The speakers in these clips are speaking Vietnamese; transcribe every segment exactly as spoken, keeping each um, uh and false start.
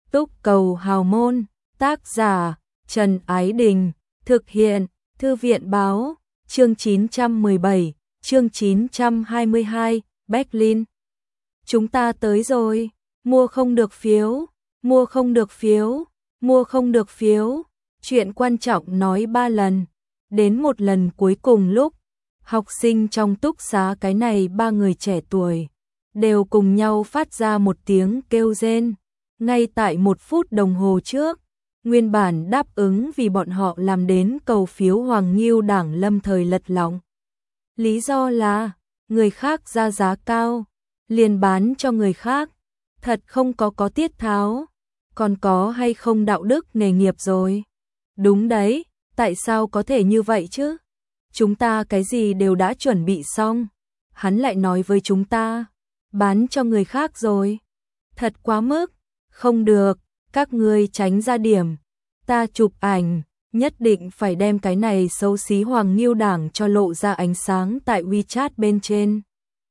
Túc Cầu Hào Môn, tác giả Trần Ái Đình, thực hiện Thư viện Báo, chương chín trăm mười bảy, chương chín trăm hai mươi hai, Berlin. Chúng ta tới rồi, mua không được phiếu, mua không được phiếu, mua không được phiếu. Chuyện quan trọng nói ba lần, đến một lần cuối cùng lúc học sinh trong túc xá cái này ba người trẻ tuổi đều cùng nhau phát ra một tiếng kêu rên. Ngay tại một phút đồng hồ trước, nguyên bản đáp ứng vì bọn họ làm đến cầu phiếu Hoàng Nghiêu Đảng lâm thời lật lọng. Lý do là người khác ra giá cao, liền bán cho người khác, thật không có có tiết tháo, còn có hay không đạo đức nghề nghiệp rồi. Đúng đấy, tại sao có thể như vậy chứ? Chúng ta cái gì đều đã chuẩn bị xong, hắn lại nói với chúng ta, bán cho người khác rồi. Thật quá mức, không được, các ngươi tránh ra điểm, ta chụp ảnh, nhất định phải đem cái này xấu xí Hoàng Nghiêu Đảng cho lộ ra ánh sáng tại WeChat bên trên.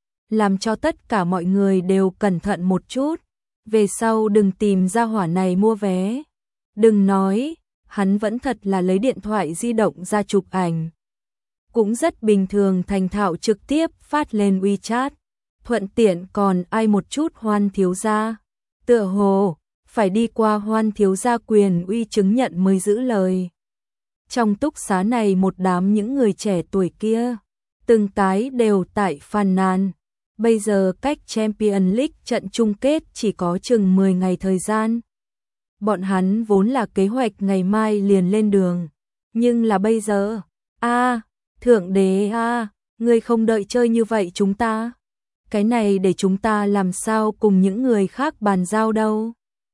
Làm cho tất cả mọi người đều cẩn thận một chút, về sau đừng tìm ra hỏa này mua vé. Đừng nói, hắn vẫn thật là lấy điện thoại di động ra chụp ảnh. Cũng rất bình thường thành thạo trực tiếp phát lên WeChat, thuận tiện còn ai một chút Hoan thiếu gia. Tựa hồ, phải đi qua Hoan thiếu gia quyền uy chứng nhận mới giữ lời. Trong túc xá này một đám những người trẻ tuổi kia, từng cái đều tại phàn nàn. Bây giờ cách Champions League trận chung kết chỉ có chừng mười ngày thời gian. Bọn hắn vốn là kế hoạch ngày mai liền lên đường. Nhưng là bây giờ, a Thượng Đế a ngươi không đợi chơi như vậy chúng ta. Cái này để chúng ta làm sao cùng những người khác bàn giao đâu.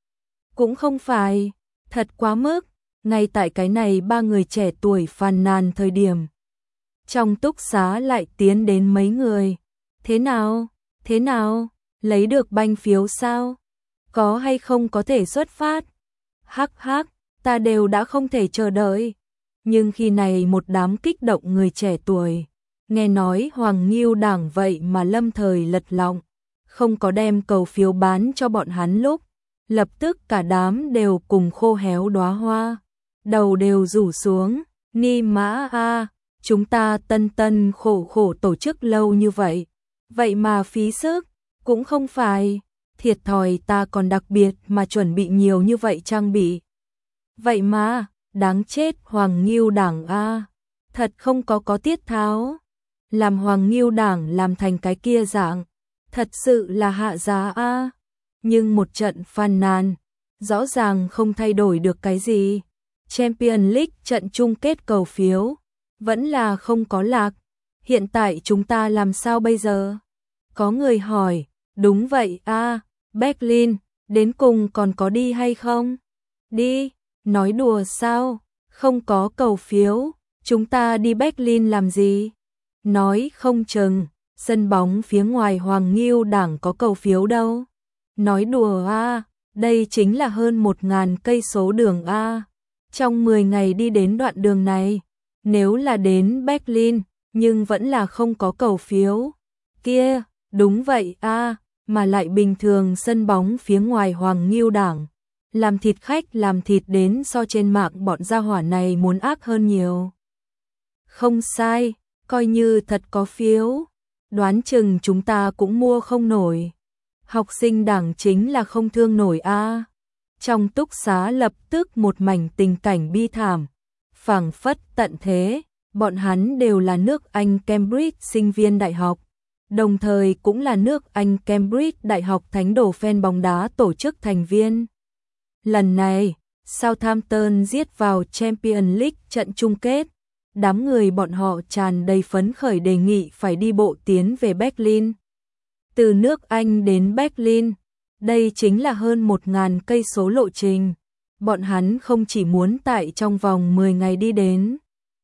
Cũng không phải, thật quá mức, ngay tại cái này ba người trẻ tuổi phàn nàn thời điểm. Trong túc xá lại tiến đến mấy người. Thế nào, thế nào, lấy được banh phiếu sao? Có hay không có thể xuất phát? Hắc hắc, ta đều đã không thể chờ đợi. Nhưng khi này một đám kích động người trẻ tuổi, nghe nói Hoàng Nghiêu Đảng vậy mà lâm thời lật lọng, không có đem cầu phiếu bán cho bọn hắn lúc, lập tức cả đám đều cùng khô héo đóa hoa, đầu đều rủ xuống, ni mã a, chúng ta tân tân khổ khổ tổ chức lâu như vậy, vậy mà phí sức, cũng không phải, thiệt thòi ta còn đặc biệt mà chuẩn bị nhiều như vậy trang bị. Vậy mà, đáng chết Hoàng Nghiêu Đảng a, thật không có có tiết tháo. Làm Hoàng Nghiêu Đảng làm thành cái kia dạng, thật sự là hạ giá a. Nhưng một trận phàn nàn, rõ ràng không thay đổi được cái gì. Champions League trận chung kết cầu phiếu, vẫn là không có lạc. Hiện tại chúng ta làm sao bây giờ? Có người hỏi, đúng vậy a, Berlin, đến cùng còn có đi hay không? Đi, nói đùa sao? Không có cầu phiếu, chúng ta đi Berlin làm gì? Nói không chừng, sân bóng phía ngoài Hoàng Nghiêu Đảng có cầu phiếu đâu. Nói đùa a, đây chính là hơn một ngàn cây số đường a. Trong mười ngày đi đến đoạn đường này, nếu là đến Berlin, nhưng vẫn là không có cầu phiếu. Kia, đúng vậy a, mà lại bình thường sân bóng phía ngoài Hoàng Nghiêu Đảng, làm thịt khách làm thịt đến so trên mạng bọn gia hỏa này muốn ác hơn nhiều. Không sai. Coi như thật có phiếu, đoán chừng chúng ta cũng mua không nổi. Học sinh đảng chính là không thương nổi a. Trong túc xá lập tức một mảnh tình cảnh bi thảm, phảng phất tận thế, bọn hắn đều là nước Anh Cambridge sinh viên đại học, đồng thời cũng là nước Anh Cambridge đại học thánh đồ fan bóng đá tổ chức thành viên. Lần này, Southampton giết vào Champions League trận chung kết. Đám người bọn họ tràn đầy phấn khởi đề nghị phải đi bộ tiến về Berlin. Từ nước Anh đến Berlin, đây chính là hơn một ngàn cây số lộ trình. Bọn hắn không chỉ muốn tại trong vòng mười ngày đi đến,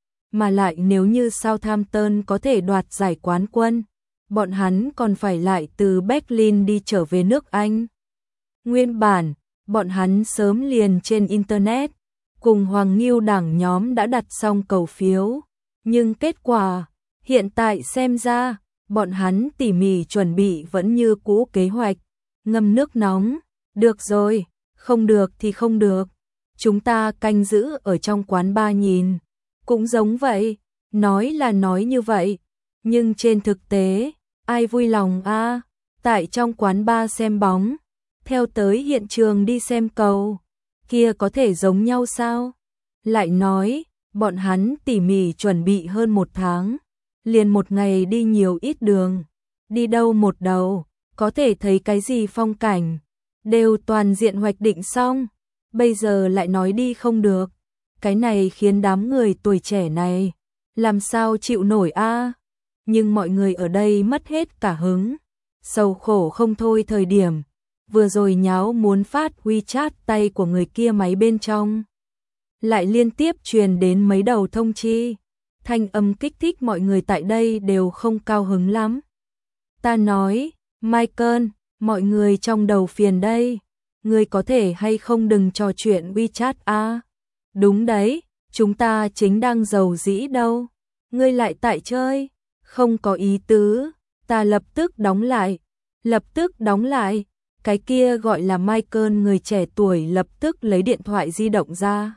mà lại nếu như Southampton có thể đoạt giải quán quân, bọn hắn còn phải lại từ Berlin đi trở về nước Anh. Nguyên bản, bọn hắn sớm liền trên Internet cùng Hoàng Nghiêu Đảng nhóm đã đặt xong cầu phiếu, nhưng kết quả, hiện tại xem ra, bọn hắn tỉ mỉ chuẩn bị vẫn như cũ kế hoạch, ngâm nước nóng, được rồi, Không được thì không được. Chúng ta canh giữ ở trong quán bar nhìn. Cũng giống vậy, nói là nói như vậy, nhưng trên thực tế, ai vui lòng a à? Tại trong quán bar xem bóng, theo tới hiện trường đi xem cầu, kia có thể giống nhau sao? Lại nói, bọn hắn tỉ mỉ chuẩn bị hơn một tháng, liền một ngày đi nhiều ít đường, đi đâu một đầu, có thể thấy cái gì phong cảnh, đều toàn diện hoạch định xong, bây giờ lại nói đi không được. Cái này khiến đám người tuổi trẻ này làm sao chịu nổi a? Nhưng mọi người ở đây mất hết cả hứng, sầu khổ không thôi thời điểm, vừa rồi nháo muốn phát WeChat tay của người kia máy bên trong. Lại liên tiếp truyền đến mấy đầu thông chi, thanh âm kích thích mọi người tại đây đều không cao hứng lắm. Ta nói, Michael, mọi người trong đầu phiền đây, ngươi có thể hay không đừng trò chuyện WeChat a? Đúng đấy, chúng ta chính đang giàu dĩ đâu, ngươi lại tại chơi, không có ý tứ, ta lập tức đóng lại, lập tức đóng lại, cái kia gọi là Michael người trẻ tuổi lập tức lấy điện thoại di động ra.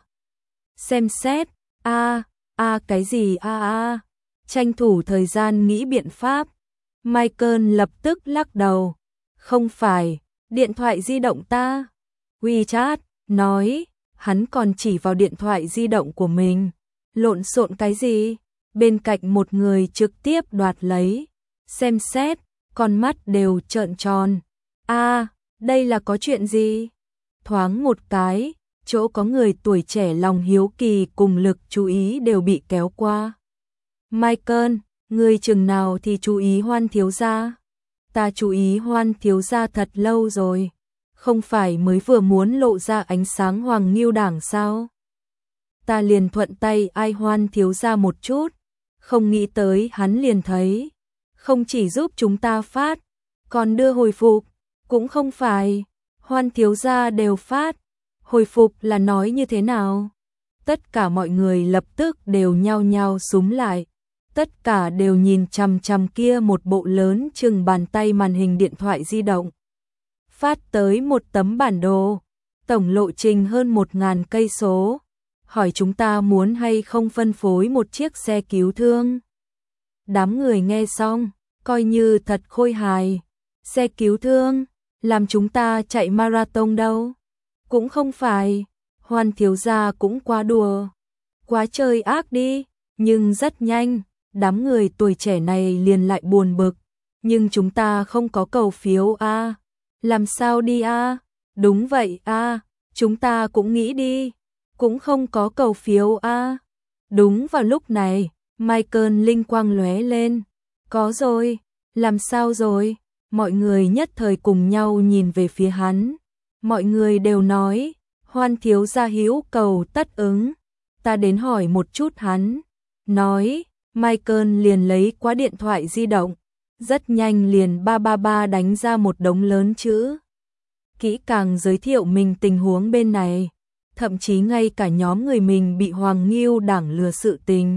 Xem xét, a a cái gì a a, tranh thủ thời gian nghĩ biện pháp, Michael lập tức lắc đầu, không phải, điện thoại di động ta, WeChat, nói. Hắn còn chỉ vào điện thoại di động của mình, lộn xộn cái gì, bên cạnh một người trực tiếp đoạt lấy, xem xét, con mắt đều trợn tròn, a à, đây là có chuyện gì? Thoáng một cái, chỗ có người tuổi trẻ lòng hiếu kỳ cùng lực chú ý đều bị kéo qua. Michael, người chừng nào thì chú ý Hoan thiếu gia? Ta chú ý Hoan thiếu gia thật lâu rồi. Không phải mới vừa muốn lộ ra ánh sáng Hoàng Nghiêu Đảng sao? Ta liền thuận tay ai Hoan thiếu gia một chút, không nghĩ tới hắn liền thấy, không chỉ giúp chúng ta phát, còn đưa hồi phục, cũng không phải, Hoan thiếu gia đều phát, hồi phục là nói như thế nào? Tất cả mọi người lập tức đều nhao nhao súm lại, tất cả đều nhìn chằm chằm kia một bộ lớn chừng bàn tay màn hình điện thoại di động. Phát tới một tấm bản đồ, tổng lộ trình hơn một ngàn cây số, hỏi chúng ta muốn hay không phân phối một chiếc xe cứu thương. Đám người nghe xong, coi như thật khôi hài, xe cứu thương, làm chúng ta chạy marathon đâu, cũng không phải, Hoan thiếu gia cũng quá đùa, quá chơi ác đi, nhưng rất nhanh, đám người tuổi trẻ này liền lại buồn bực, nhưng chúng ta không có cầu phiếu a. À. Làm sao đi a? À? Đúng vậy a, à, chúng ta cũng nghĩ đi, cũng không có cầu phiếu a. À. Đúng vào lúc này, Michael linh quang lóe lên, có rồi, làm sao rồi? Mọi người nhất thời cùng nhau nhìn về phía hắn, mọi người đều nói, Hoan thiếu gia hữu cầu tất ứng, ta đến hỏi một chút hắn, nói, Michael liền lấy qua điện thoại di động. Rất nhanh liền ba ba ba đánh ra một đống lớn chữ. Kỹ càng giới thiệu mình tình huống bên này, thậm chí ngay cả nhóm người mình bị Hoàng Nghiêu Đảng lừa sự tình.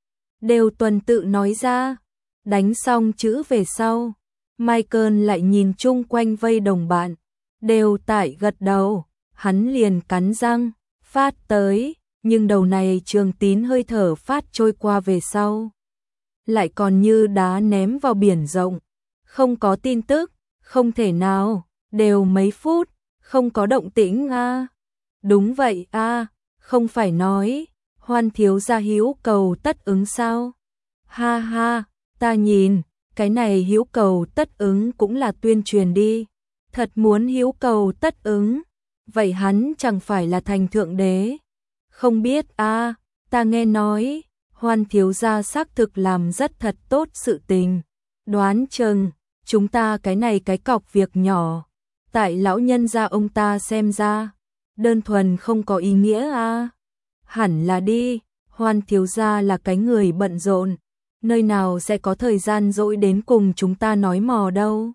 Đều tuần tự nói ra, đánh xong chữ về sau, Michael lại nhìn chung quanh vây đồng bạn, đều tại gật đầu, hắn liền cắn răng, phát tới, nhưng đầu này Trường Tín hơi thở phát trôi qua về sau. Lại còn như đá ném vào biển rộng, không có tin tức, không thể nào, đều mấy phút, không có động tĩnh a. À. Đúng vậy a, à, không phải nói, Hoan thiếu gia hữu cầu tất ứng sao? Ha ha, ta nhìn, cái này hữu cầu tất ứng cũng là tuyên truyền đi, thật muốn hữu cầu tất ứng, vậy hắn chẳng phải là thành thượng đế? Không biết a, à, ta nghe nói Hoan thiếu gia xác thực làm rất thật tốt sự tình, đoán chừng chúng ta cái này cái cọc việc nhỏ, tại lão nhân gia ông ta xem ra, đơn thuần không có ý nghĩa a. À. Hẳn là đi, Hoan thiếu gia là cái người bận rộn, nơi nào sẽ có thời gian rỗi đến cùng chúng ta nói mò đâu.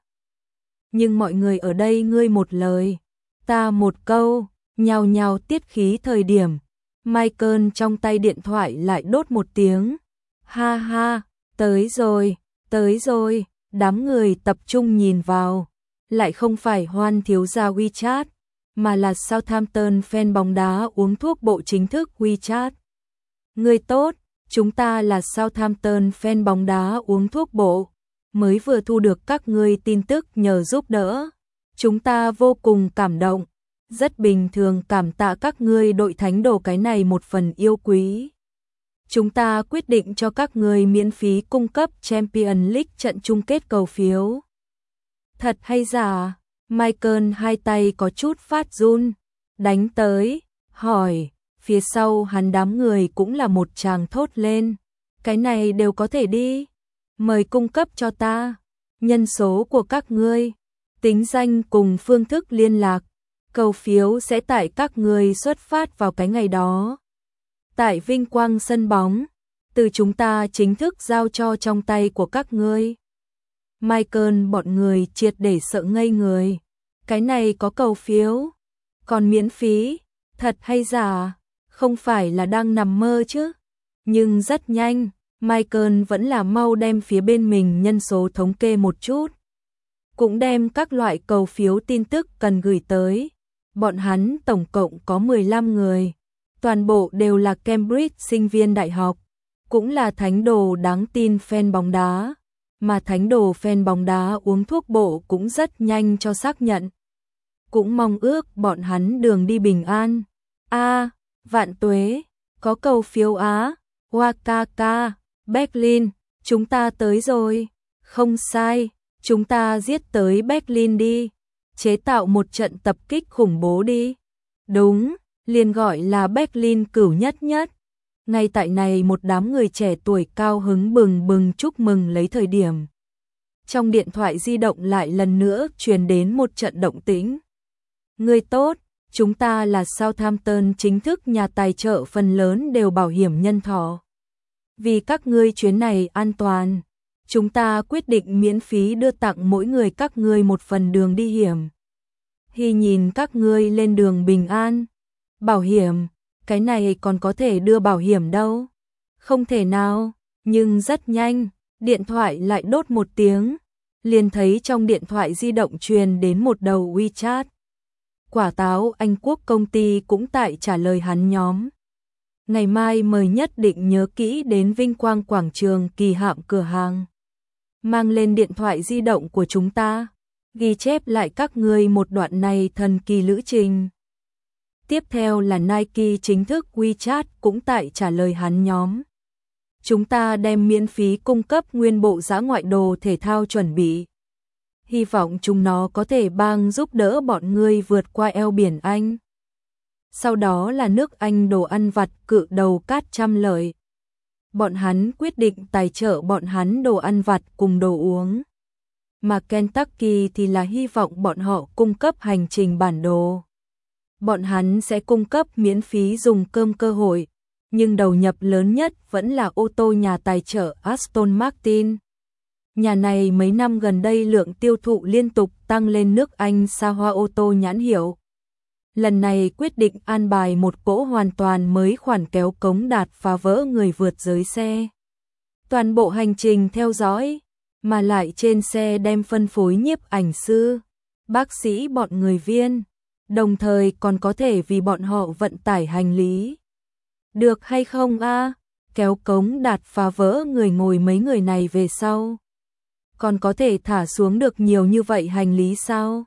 Nhưng mọi người ở đây ngươi một lời, ta một câu, nhao nhao tiết khí thời điểm. Michael trong tay điện thoại lại đốt một tiếng. Ha ha, tới rồi, tới rồi, đám người tập trung nhìn vào. Lại không phải Hoan thiếu gia WeChat, mà là Southampton fan bóng đá uống thuốc bộ chính thức WeChat. Người tốt, chúng ta là Southampton fan bóng đá uống thuốc bộ, mới vừa thu được các ngươi tin tức nhờ giúp đỡ. Chúng ta vô cùng cảm động, rất bình thường cảm tạ các ngươi đội thánh đồ cái này một phần yêu quý. Chúng ta quyết định cho các ngươi miễn phí cung cấp Champions League trận chung kết cầu phiếu. Thật hay giả? Michael hai tay có chút phát run, đánh tới, hỏi, phía sau hắn đám người cũng là một tràng thốt lên. Cái này đều có thể đi. Mời cung cấp cho ta nhân số của các ngươi, tính danh cùng phương thức liên lạc. Cầu phiếu sẽ tại các ngươi xuất phát vào cái ngày đó. Tại vinh quang sân bóng, từ chúng ta chính thức giao cho trong tay của các ngươi. Michael bọn người triệt để sợ ngây người. Cái này có cầu phiếu, còn miễn phí, thật hay giả, không phải là đang nằm mơ chứ. Nhưng rất nhanh, Michael vẫn là mau đem phía bên mình nhân số thống kê một chút. Cũng đem các loại cầu phiếu tin tức cần gửi tới. Bọn hắn tổng cộng có mười lăm người, toàn bộ đều là Cambridge sinh viên đại học, cũng là thánh đồ đáng tin fan bóng đá, mà thánh đồ fan bóng đá uống thuốc bộ cũng rất nhanh cho xác nhận. Cũng mong ước bọn hắn đường đi bình an. A, à, vạn tuế, có cầu phiếu Á, Wakaka, Berlin, chúng ta tới rồi. Không sai, chúng ta giết tới Berlin đi. Chế tạo một trận tập kích khủng bố đi. Đúng, liền gọi là Berlin cửu nhất nhất. Ngay tại này một đám người trẻ tuổi cao hứng bừng bừng chúc mừng lấy thời điểm. Trong điện thoại di động lại lần nữa truyền đến một trận động tĩnh. Người tốt, chúng ta là Southampton chính thức nhà tài trợ phần lớn đều bảo hiểm nhân thọ. Vì các ngươi chuyến này an toàn, chúng ta quyết định miễn phí đưa tặng mỗi người các ngươi một phần đường đi hiểm. Hy nhìn các ngươi lên đường bình an. Bảo hiểm, cái này còn có thể đưa bảo hiểm đâu. Không thể nào, nhưng rất nhanh, điện thoại lại đốt một tiếng. Liền thấy trong điện thoại di động truyền đến một đầu WeChat. Quả táo Anh Quốc công ty cũng tại trả lời hắn nhóm. Ngày mai mời nhất định nhớ kỹ đến Vinh Quang Quảng trường kỳ hạm cửa hàng. Mang lên điện thoại di động của chúng ta, ghi chép lại các ngươi một đoạn này thần kỳ lữ trình. Tiếp theo là Nike chính thức WeChat cũng tại trả lời hắn nhóm. Chúng ta đem miễn phí cung cấp nguyên bộ dã ngoại đồ thể thao chuẩn bị. Hy vọng chúng nó có thể bang giúp đỡ bọn ngươi vượt qua eo biển Anh. Sau đó là nước Anh đồ ăn vặt cự đầu cát trăm lợi. Bọn hắn quyết định tài trợ bọn hắn đồ ăn vặt cùng đồ uống. Mà Kentucky thì là hy vọng bọn họ cung cấp hành trình bản đồ. Bọn hắn sẽ cung cấp miễn phí dùng cơm cơ hội, nhưng đầu nhập lớn nhất vẫn là ô tô nhà tài trợ Aston Martin. Nhà này mấy năm gần đây lượng tiêu thụ liên tục tăng lên nước Anh xa hoa ô tô nhãn hiệu. Lần này quyết định an bài một cỗ hoàn toàn mới khoản kéo cống đạt phá vỡ người vượt giới xe. Toàn bộ hành trình theo dõi, mà lại trên xe đem phân phối nhiếp ảnh sư, bác sĩ bọn người viên, đồng thời còn có thể vì bọn họ vận tải hành lý. Được hay không a? Kéo cống đạt phá vỡ người ngồi mấy người này về sau. Còn có thể thả xuống được nhiều như vậy hành lý sao?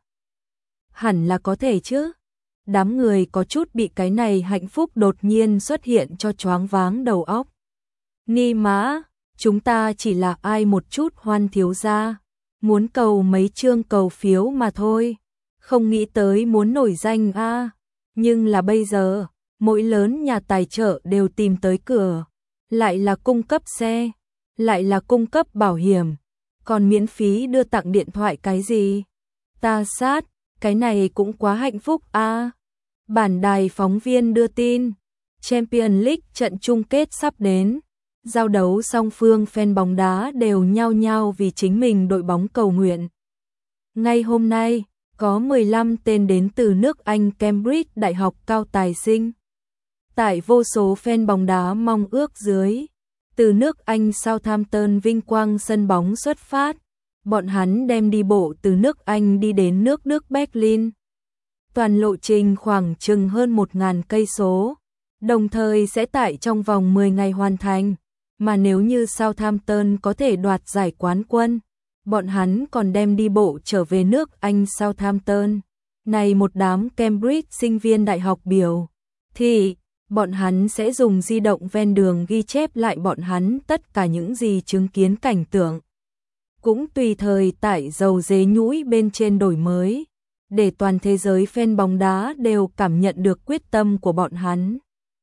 Hẳn là có thể chứ. Đám người có chút bị cái này hạnh phúc đột nhiên xuất hiện cho choáng váng đầu óc. Ni mã, chúng ta chỉ là ai một chút Hoan thiếu gia, muốn cầu mấy chương cầu phiếu mà thôi, không nghĩ tới muốn nổi danh a. À. Nhưng là bây giờ, mỗi lớn nhà tài trợ đều tìm tới cửa, lại là cung cấp xe, lại là cung cấp bảo hiểm, còn miễn phí đưa tặng điện thoại cái gì? Ta sát, cái này cũng quá hạnh phúc a. À. Bản đài phóng viên đưa tin, Champions League trận chung kết sắp đến. Giao đấu song phương fan bóng đá đều nhao nhao vì chính mình đội bóng cầu nguyện. Ngay hôm nay, có mười lăm tên đến từ nước Anh Cambridge Đại học cao tài sinh. Tại vô số fan bóng đá mong ước dưới, từ nước Anh Southampton vinh quang sân bóng xuất phát, bọn hắn đem đi bộ từ nước Anh đi đến nước Đức Berlin. Toàn lộ trình khoảng chừng hơn một nghìn cây số, đồng thời sẽ tại trong vòng mười ngày hoàn thành, mà nếu như Southampton có thể đoạt giải quán quân, bọn hắn còn đem đi bộ trở về nước Anh Southampton. Này một đám Cambridge sinh viên đại học biểu thì bọn hắn sẽ dùng di động ven đường ghi chép lại bọn hắn tất cả những gì chứng kiến cảnh tượng. Cũng tùy thời tải dầu dế nhũi bên trên đổi mới, để toàn thế giới fan bóng đá đều cảm nhận được quyết tâm của bọn hắn.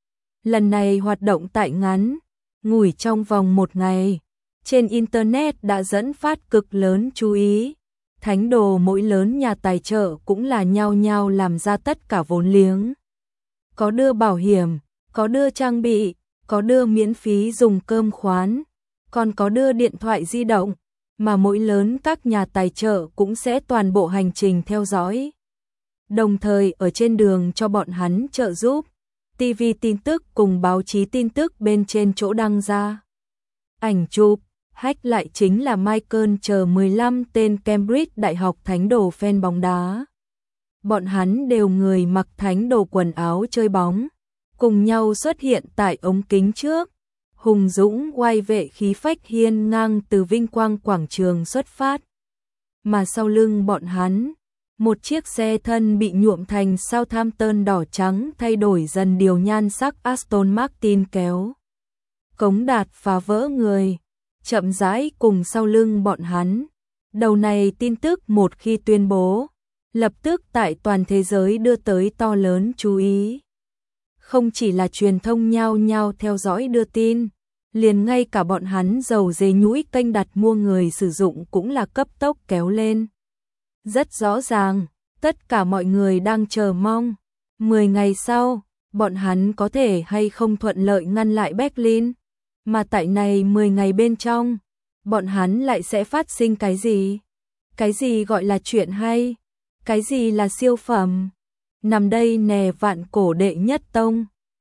Lần này hoạt động tại ngắn, ngủi trong vòng một ngày, trên Internet đã dẫn phát cực lớn chú ý. Thánh đồ mỗi lớn nhà tài trợ cũng là nhao nhao làm ra tất cả vốn liếng. Có đưa bảo hiểm, có đưa trang bị, có đưa miễn phí dùng cơm khoán, còn có đưa điện thoại di động, mà mỗi lớn các nhà tài trợ cũng sẽ toàn bộ hành trình theo dõi. Đồng thời ở trên đường cho bọn hắn trợ giúp, ti vi tin tức cùng báo chí tin tức bên trên chỗ đăng ra ảnh chụp, hack lại chính là Michael chờ mười lăm tên Cambridge đại học thánh đồ fan bóng đá. Bọn hắn đều người mặc thánh đồ quần áo chơi bóng, cùng nhau xuất hiện tại ống kính trước, hùng dũng oai vệ khí phách hiên ngang từ vinh quang quảng trường xuất phát. Mà sau lưng bọn hắn, một chiếc xe thân bị nhuộm thành Southampton đỏ trắng thay đổi dần điều nhan sắc Aston Martin kéo cống đạt phá vỡ người, chậm rãi cùng sau lưng bọn hắn. Đầu này tin tức một khi tuyên bố, lập tức tại toàn thế giới đưa tới to lớn chú ý. Không chỉ là truyền thông nhao nhao theo dõi đưa tin, liền ngay cả bọn hắn dầu dế nhũi kênh đặt mua người sử dụng cũng là cấp tốc kéo lên. Rất rõ ràng, tất cả mọi người đang chờ mong, mười ngày sau, bọn hắn có thể hay không thuận lợi ngăn lại Berlin, mà tại này mười ngày bên trong, bọn hắn lại sẽ phát sinh cái gì? Cái gì gọi là chuyện hay? Cái gì là siêu phẩm? Nằm đây nè vạn cổ đệ nhất tông.